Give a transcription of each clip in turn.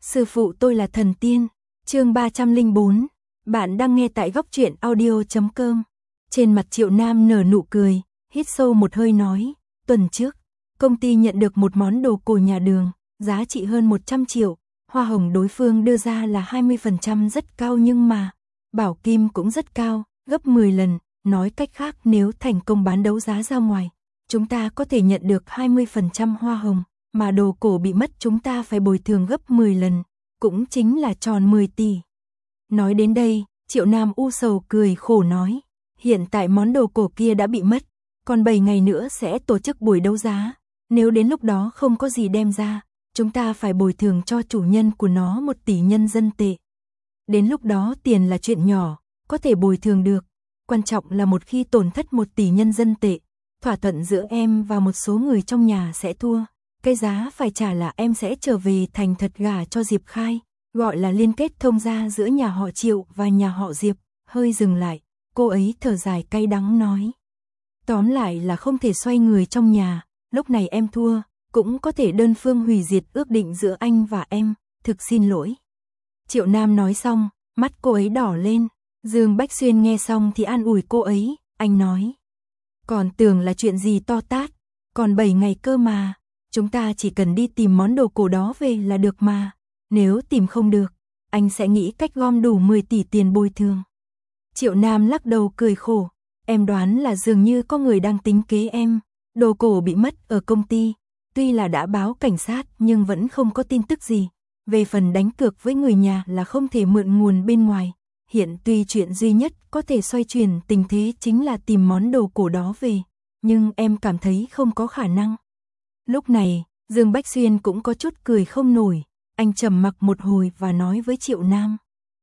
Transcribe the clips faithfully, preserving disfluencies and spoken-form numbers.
Sư phụ tôi là thần tiên. Chương ba trăm lẻ bốn. Bạn đang nghe tại góc truyện audio chấm com. Trên mặt Triệu Nam nở nụ cười, hít sâu một hơi nói, tuần trước, công ty nhận được một món đồ cổ nhà Đường, giá trị hơn một trăm triệu, hoa hồng đối phương đưa ra là hai mươi phần trăm rất cao nhưng mà, bảo kim cũng rất cao, gấp mười lần, nói cách khác nếu thành công bán đấu giá ra ngoài, chúng ta có thể nhận được hai mươi phần trăm hoa hồng, mà đồ cổ bị mất chúng ta phải bồi thường gấp mười lần, cũng chính là tròn mười tỷ. Nói đến đây, Triệu Nam u sầu cười khổ nói, hiện tại món đồ cổ kia đã bị mất, còn bảy ngày nữa sẽ tổ chức buổi đấu giá, nếu đến lúc đó không có gì đem ra, chúng ta phải bồi thường cho chủ nhân của nó một tỷ nhân dân tệ. Đến lúc đó tiền là chuyện nhỏ, có thể bồi thường được, quan trọng là một khi tổn thất một tỷ nhân dân tệ, thỏa thuận giữa em và một số người trong nhà sẽ thua, cái giá phải trả là em sẽ trở về thành thật gả cho Diệp Khai, gọi là liên kết thông gia giữa nhà họ Triệu và nhà họ Diệp. Hơi dừng lại, cô ấy thở dài cay đắng nói. Tóm lại là không thể xoay người trong nhà, lúc này em thua, cũng có thể đơn phương hủy diệt ước định giữa anh và em, thực xin lỗi. Triệu Nam nói xong, mắt cô ấy đỏ lên, Dương Bách Xuyên nghe xong thì an ủi cô ấy, anh nói. Còn tưởng là chuyện gì to tát, còn bảy ngày cơ mà, chúng ta chỉ cần đi tìm món đồ cổ đó về là được mà, nếu tìm không được, anh sẽ nghĩ cách gom đủ mười tỷ tiền bồi thường. Triệu Nam lắc đầu cười khổ, em đoán là dường như có người đang tính kế em, đồ cổ bị mất ở công ty, tuy là đã báo cảnh sát nhưng vẫn không có tin tức gì, về phần đánh cược với người nhà là không thể mượn nguồn bên ngoài, hiện tuy chuyện duy nhất có thể xoay chuyển tình thế chính là tìm món đồ cổ đó về, nhưng em cảm thấy không có khả năng. Lúc này, Dương Bách Xuyên cũng có chút cười không nổi, anh trầm mặc một hồi và nói với Triệu Nam.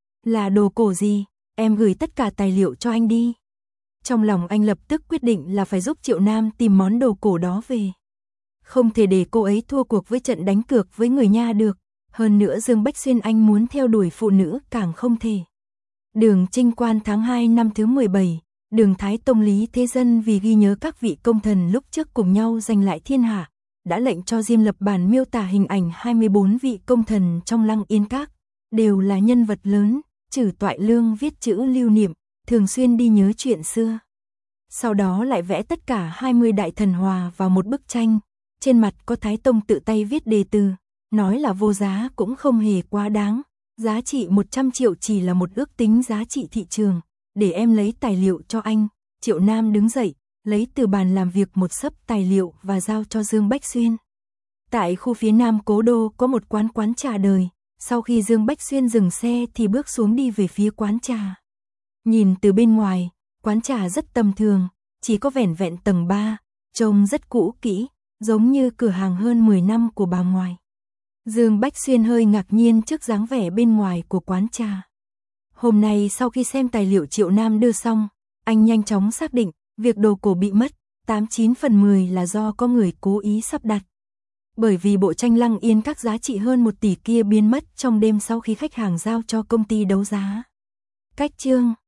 Là đồ cổ gì, em gửi tất cả tài liệu cho anh đi. Trong lòng anh lập tức quyết định là phải giúp Triệu Nam tìm món đồ cổ đó về. Không thể để cô ấy thua cuộc với trận đánh cược với người nha được, hơn nữa Dương Bách Xuyên anh muốn theo đuổi phụ nữ càng không thể. Đường Trinh Quan tháng hai năm thứ mười bảy, Đường Thái Tông Lý Thế Dân vì ghi nhớ các vị công thần lúc trước cùng nhau giành lại thiên hạ, đã lệnh cho Diêm lập bản miêu tả hình ảnh hai mươi bốn vị công thần trong Lăng Yên Các, đều là nhân vật lớn, Trử Toại Lương viết chữ lưu niệm, thường xuyên đi nhớ chuyện xưa. Sau đó lại vẽ tất cả hai mươi đại thần hòa vào một bức tranh, trên mặt có Thái Tông tự tay viết đề từ, nói là vô giá cũng không hề quá đáng, giá trị một trăm triệu chỉ là một ước tính giá trị thị trường, để em lấy tài liệu cho anh. Triệu Nam đứng dậy, lấy từ bàn làm việc một xấp tài liệu và giao cho Dương Bách Xuyên. Tại khu phía nam cố đô có một quán quán trà đời, sau khi Dương Bách Xuyên dừng xe thì bước xuống đi về phía quán trà. Nhìn từ bên ngoài, quán trà rất tầm thường, chỉ có vẻn vẹn tầng ba, trông rất cũ kỹ, giống như cửa hàng hơn mười năm của bà ngoại. Dương Bách Xuyên hơi ngạc nhiên trước dáng vẻ bên ngoài của quán trà. Hôm nay sau khi xem tài liệu Triệu Nam đưa xong, anh nhanh chóng xác định, việc đồ cổ bị mất, tám chín phần mười là do có người cố ý sắp đặt. Bởi vì bộ tranh Lăng Yên Các giá trị hơn một tỷ kia biến mất trong đêm sau khi khách hàng giao cho công ty đấu giá. Cách chương